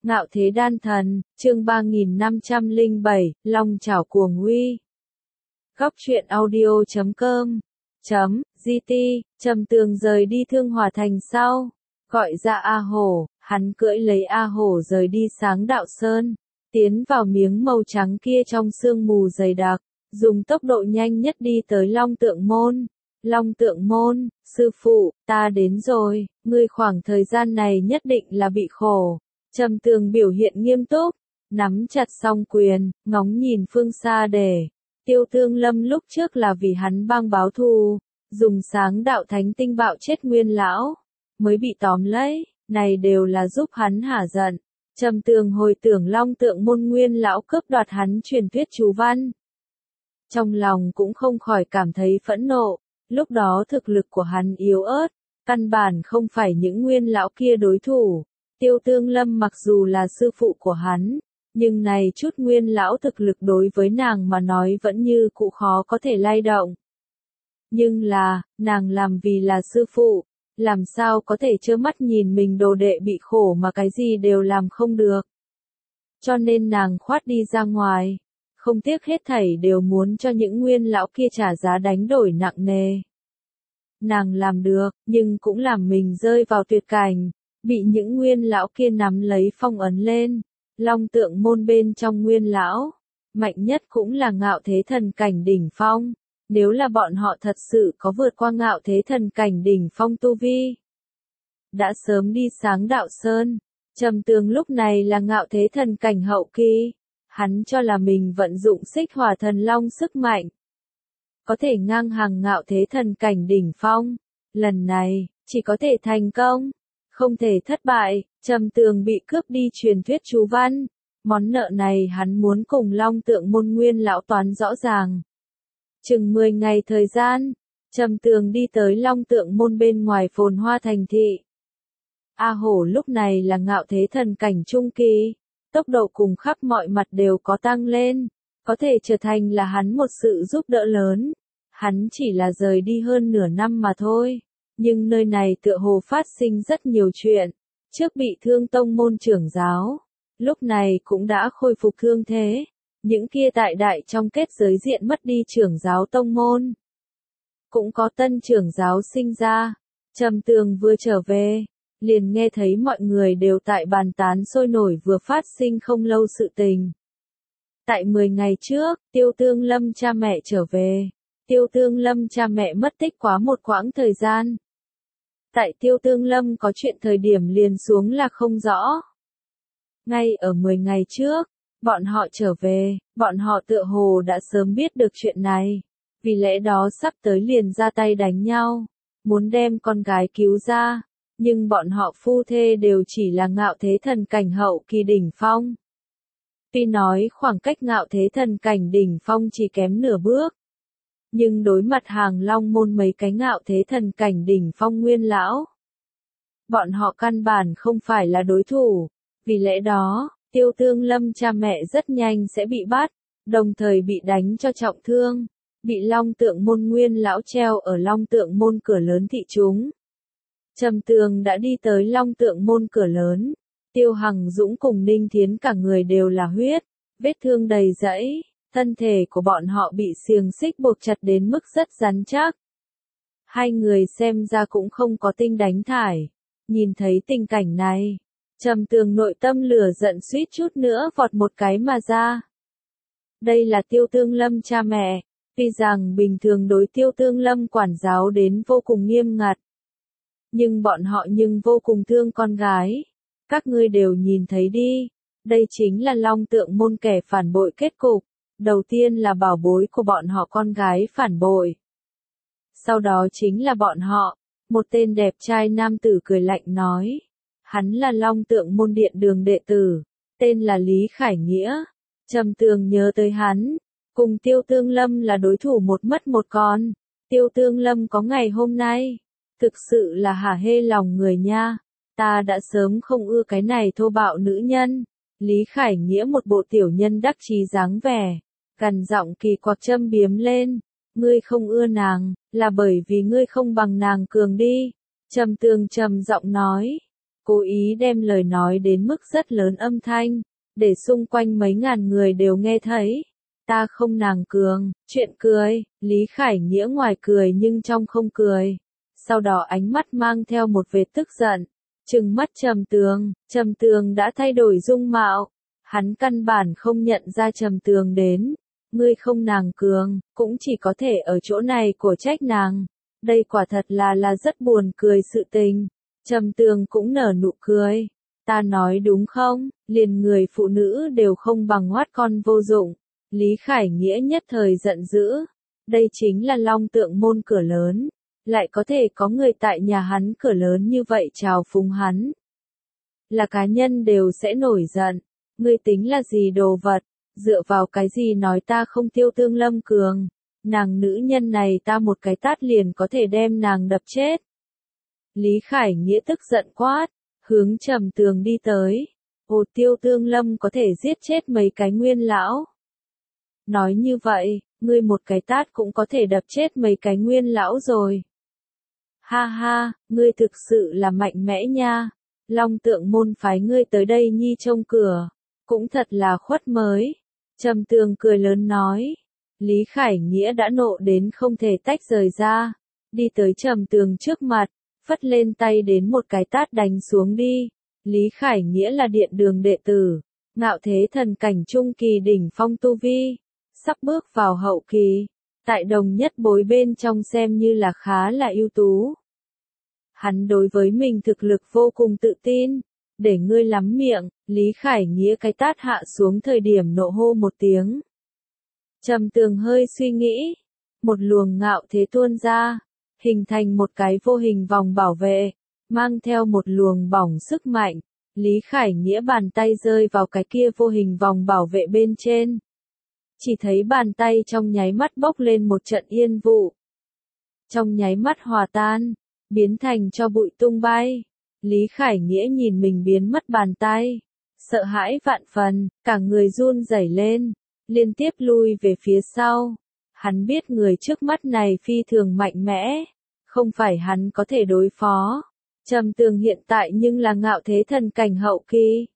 Ngạo Thế Đan Thần, chương 3507, Long Chảo Cuồng Uy. Góc truyện audio.com .gt, Trầm Tường rời đi Thương Hòa Thành sau, gọi ra A Hổ, hắn cưỡi lấy A Hổ rời đi Sáng Đạo Sơn, tiến vào miếng màu trắng kia trong sương mù dày đặc, dùng tốc độ nhanh nhất đi tới Long Tượng Môn. Long Tượng Môn, sư phụ, ta đến rồi, ngươi khoảng thời gian này nhất định là bị khổ. Trầm Tường biểu hiện nghiêm túc, nắm chặt song quyền, ngóng nhìn phương xa để. Tiêu Tương Lâm lúc trước là vì hắn bang báo thù, dùng Sáng Đạo Thánh Tinh bạo chết Nguyên lão, mới bị tóm lấy, này đều là giúp hắn hả giận. Trầm Tường hồi tưởng Long Tượng Môn Nguyên lão cướp đoạt hắn truyền thuyết chú văn. Trong lòng cũng không khỏi cảm thấy phẫn nộ, lúc đó thực lực của hắn yếu ớt, căn bản không phải những Nguyên lão kia đối thủ. Tiêu Tương Lâm mặc dù là sư phụ của hắn, nhưng này chút Nguyên lão thực lực đối với nàng mà nói vẫn như cũ khó có thể lay động. Nhưng là, nàng làm vì là sư phụ, làm sao có thể trơ mắt nhìn mình đồ đệ bị khổ mà cái gì đều làm không được. Cho nên nàng khoát đi ra ngoài, không tiếc hết thảy đều muốn cho những Nguyên lão kia trả giá đánh đổi nặng nề. Nàng làm được, nhưng cũng làm mình rơi vào tuyệt cảnh. Bị những Nguyên lão kia nắm lấy phong ấn lên. Long Tượng Môn bên trong Nguyên lão, mạnh nhất cũng là Ngạo Thế Thần cảnh đỉnh phong. Nếu là bọn họ thật sự có vượt qua Ngạo Thế Thần cảnh đỉnh phong tu vi, đã sớm đi Sáng Đạo Sơn. Trầm Tường lúc này là Ngạo Thế Thần cảnh hậu kỳ, hắn cho là mình vận dụng Xích Hỏa Thần Long sức mạnh, có thể ngang hàng Ngạo Thế Thần cảnh đỉnh phong. Lần này, chỉ có thể thành công, không thể thất bại. Trầm Tường bị cướp đi truyền thuyết chú văn, món nợ này hắn muốn cùng Long Tượng Môn Nguyên lão toán rõ ràng. Chừng 10 ngày thời gian, Trầm Tường đi tới Long Tượng Môn bên ngoài phồn hoa thành thị. A Hổ lúc này là Ngạo Thế Thần cảnh trung kỳ, tốc độ cùng khắp mọi mặt đều có tăng lên, có thể trở thành là hắn một sự giúp đỡ lớn. Hắn chỉ là rời đi hơn nửa năm mà thôi. Nhưng nơi này tựa hồ phát sinh rất nhiều chuyện. Trước bị thương tông môn trưởng giáo, lúc này cũng đã khôi phục thương thế. Những kia tại đại trong kết giới diện mất đi trưởng giáo tông môn, cũng có tân trưởng giáo sinh ra. Trầm Tường vừa trở về, liền nghe thấy mọi người đều tại bàn tán sôi nổi vừa phát sinh không lâu sự tình. Tại 10 ngày trước, Tiêu Tương Lâm cha mẹ trở về. Tiêu Tương Lâm cha mẹ mất tích quá một quãng thời gian. Tại Tiêu Tương Lâm có chuyện thời điểm liền xuống là không rõ. Ngay ở 10 ngày trước, bọn họ trở về, bọn họ tựa hồ đã sớm biết được chuyện này. Vì lẽ đó sắp tới liền ra tay đánh nhau, muốn đem con gái cứu ra. Nhưng bọn họ phu thê đều chỉ là Ngạo Thế Thần cảnh hậu kỳ đỉnh phong. Tuy nói khoảng cách Ngạo Thế Thần cảnh đỉnh phong chỉ kém nửa bước, nhưng đối mặt Hàng Long Môn mấy cái Ngạo Thế Thần cảnh đỉnh phong Nguyên lão, bọn họ căn bản không phải là đối thủ. Vì lẽ đó, Tiêu Tương Lâm cha mẹ rất nhanh sẽ bị bắt, đồng thời bị đánh cho trọng thương, bị Long Tượng Môn Nguyên lão treo ở Long Tượng Môn cửa lớn thị chúng. Trầm Tường đã đi tới Long Tượng Môn cửa lớn. Tiêu Hằng Dũng cùng Ninh Thiến cả người đều là huyết, vết thương đầy rẫy. Thân thể của bọn họ bị xiềng xích buộc chặt đến mức rất rắn chắc. Hai người xem ra cũng không có tinh đánh thải. Nhìn thấy tình cảnh này, Trầm Tường nội tâm lửa giận suýt chút nữa vọt một cái mà ra. Đây là Tiêu Tương Lâm cha mẹ, tuy rằng bình thường đối Tiêu Tương Lâm quản giáo đến vô cùng nghiêm ngặt, nhưng bọn họ vô cùng thương con gái. Các ngươi đều nhìn thấy đi, đây chính là Long Tượng Môn kẻ phản bội kết cục. Đầu tiên là bảo bối của bọn họ con gái phản bội. Sau đó chính là bọn họ. Một tên đẹp trai nam tử cười lạnh nói. Hắn là Long Tượng Môn Điện Đường đệ tử, tên là Lý Khải Nghĩa. Trầm Tường nhớ tới hắn, cùng Tiêu Tương Lâm là đối thủ một mất một còn. Tiêu Tương Lâm có ngày hôm nay, thực sự là hả hê lòng người nha. Ta đã sớm không ưa cái này thô bạo nữ nhân. Lý Khải Nghĩa một bộ tiểu nhân đắc chí dáng vẻ, gằn giọng kỳ quặc châm biếm lên. Ngươi không ưa nàng, là bởi vì ngươi không bằng nàng cường đi. Trầm Tường trầm giọng nói. cố ý đem lời nói đến mức rất lớn âm thanh, để xung quanh mấy ngàn người đều nghe thấy. Ta không nàng cường, chuyện cười, Lý Khải Nghĩa ngoài cười nhưng trong không cười. Sau đó ánh mắt mang theo một vệt tức giận, trừng mắt Trầm Tường đã thay đổi dung mạo, hắn căn bản không nhận ra Trầm Tường đến. Ngươi không nàng cường, cũng chỉ có thể ở chỗ này của trách nàng. Đây quả thật là rất buồn cười sự tình. Trầm Tường cũng nở nụ cười. Ta nói đúng không, liền người phụ nữ đều không bằng hoát con vô dụng. Lý Khải Nghĩa nhất thời giận dữ. Đây chính là Long Tượng môn cửa lớn. Lại có thể có người tại nhà hắn cửa lớn như vậy chào phúng hắn. Là cá nhân đều sẽ nổi giận. Ngươi tính là gì đồ vật? Dựa vào cái gì nói ta không Tiêu Tương Lâm cường? Nàng nữ nhân này ta một cái tát liền có thể đem nàng đập chết. Lý Khải Nghĩa tức giận quát, hướng Trầm Tường đi tới. Ồ, Tiêu Tương Lâm có thể giết chết mấy cái nguyên lão. Nói như vậy, ngươi một cái tát cũng có thể đập chết mấy cái nguyên lão rồi. Ha ha, ngươi thực sự là mạnh mẽ nha. Long Tượng môn phái ngươi tới đây nhi trông cửa. Cũng thật là khuất mới. Trầm Tường cười lớn nói. Lý Khải Nghĩa đã nộ đến không thể tách rời ra. Đi tới Trầm Tường trước mặt, phất lên tay đến một cái tát đánh xuống đi. Lý Khải Nghĩa là điện đường đệ tử. Ngạo thế thần cảnh trung kỳ đỉnh phong tu vi. Sắp bước vào hậu kỳ. Tại đồng nhất bối bên trong xem như là khá là ưu tú. Hắn đối với mình thực lực vô cùng tự tin. Để ngươi lắm miệng, Lý Khải Nghĩa cái tát hạ xuống thời điểm nộ hô một tiếng. Trầm Tường hơi suy nghĩ. Một luồng ngạo thế tuôn ra. Hình thành một cái vô hình vòng bảo vệ. Mang theo một luồng bỏng sức mạnh. Lý Khải Nghĩa bàn tay rơi vào cái kia vô hình vòng bảo vệ bên trên. Chỉ thấy bàn tay trong nháy mắt bốc lên một trận yên vụ. Trong nháy mắt hòa tan. Biến thành cho bụi tung bay. Lý Khải Nghĩa nhìn mình biến mất bàn tay. Sợ hãi vạn phần, cả người run rẩy lên. Liên tiếp lui về phía sau. Hắn biết người trước mắt này phi thường mạnh mẽ. Không phải hắn có thể đối phó. Trầm Tường hiện tại nhưng là ngạo thế thần cảnh hậu kỳ.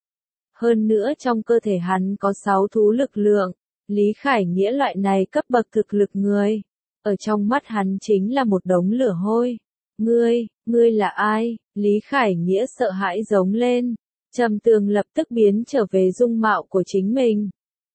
Hơn nữa trong cơ thể hắn có 6 thú lực lượng. Lý Khải Nghĩa loại này cấp bậc thực lực người. Ở trong mắt hắn chính là một đống lửa hôi. Ngươi là ai? Lý Khải Nghĩa sợ hãi giống lên. Trầm Tường lập tức biến trở về dung mạo của chính mình.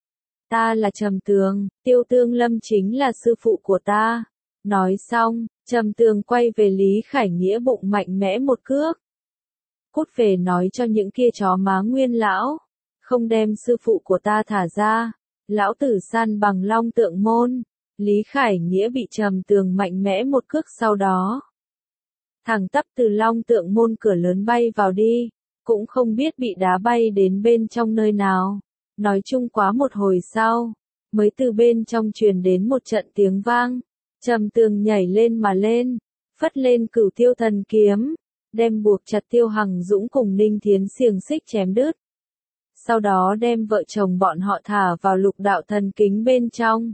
Ta là Trầm Tường, Tiêu Tương Lâm chính là sư phụ của ta. Nói xong, Trầm Tường quay về Lý Khải Nghĩa bụng mạnh mẽ một cước. Cút về nói cho những kia chó má nguyên lão. Không đem sư phụ của ta thả ra. Lão tử san bằng Long Tượng môn. Lý Khải Nghĩa bị Trầm Tường mạnh mẽ một cước sau đó. Thẳng tắp từ Long Tượng môn cửa lớn bay vào đi. Cũng không biết bị đá bay đến bên trong nơi nào. Nói chung quá một hồi sau. Mới từ bên trong truyền đến một trận tiếng vang. Trầm Tường nhảy lên mà lên. Phất lên Cửu Tiêu Thần kiếm. Đem buộc chặt Tiêu Hằng Dũng cùng Ninh Thiến xiềng xích chém đứt. Sau đó đem vợ chồng bọn họ thả vào Lục Đạo Thần kính bên trong.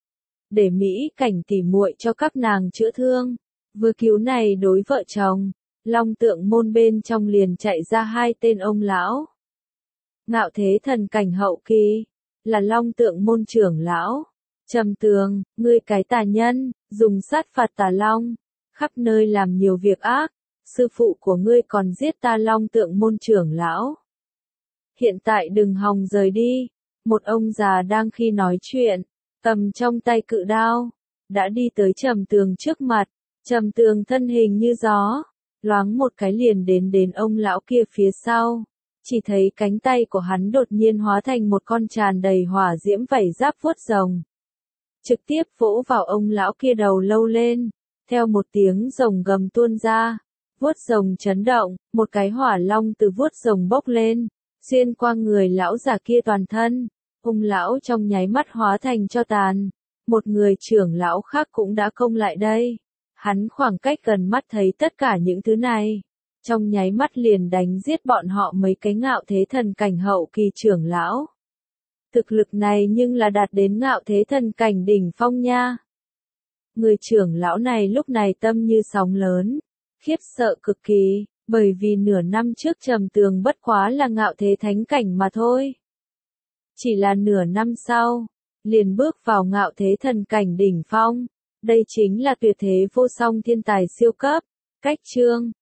Để Mỹ Cảnh tỉ muội cho các nàng chữa thương. Vừa cứu này đối vợ chồng. Long Tượng môn bên trong liền chạy ra 2 tên ông lão. Ngạo thế thần cảnh hậu kỳ. Là Long Tượng môn trưởng lão. Trầm Tường, ngươi cái tà nhân, dùng sát phạt tà long. Khắp nơi làm nhiều việc ác. Sư phụ của ngươi còn giết ta Long Tượng môn trưởng lão. Hiện tại đừng hòng rời đi. Một ông già đang khi nói chuyện. Cầm trong tay cự đao. Đã đi tới Trầm Tường trước mặt. Trầm Tường thân hình như gió. Loáng một cái liền đến ông lão kia phía sau. Chỉ thấy cánh tay của hắn đột nhiên hóa thành một con tràn đầy hỏa diễm vảy giáp vuốt rồng. Trực tiếp vỗ vào ông lão kia đầu lâu lên. Theo một tiếng rồng gầm tuôn ra. Vuốt rồng chấn động, một cái hỏa long từ vuốt rồng bốc lên. Xuyên qua người lão già kia toàn thân. Ông lão trong nháy mắt hóa thành tro tàn. Một người trưởng lão khác cũng đã công lại đây. Hắn khoảng cách gần mắt thấy tất cả những thứ này. Trong nháy mắt liền đánh giết bọn họ mấy cái ngạo thế thần cảnh hậu kỳ trưởng lão. Thực lực này nhưng là đạt đến ngạo thế thần cảnh đỉnh phong nha. Người trưởng lão này lúc này tâm như sóng lớn. Khiếp sợ cực kỳ. Bởi vì nửa năm trước Trầm Tường bất quá là ngạo thế thánh cảnh mà thôi. Chỉ là nửa năm sau, liền bước vào ngạo thế thần cảnh đỉnh phong. Đây chính là tuyệt thế vô song thiên tài siêu cấp. Cách chương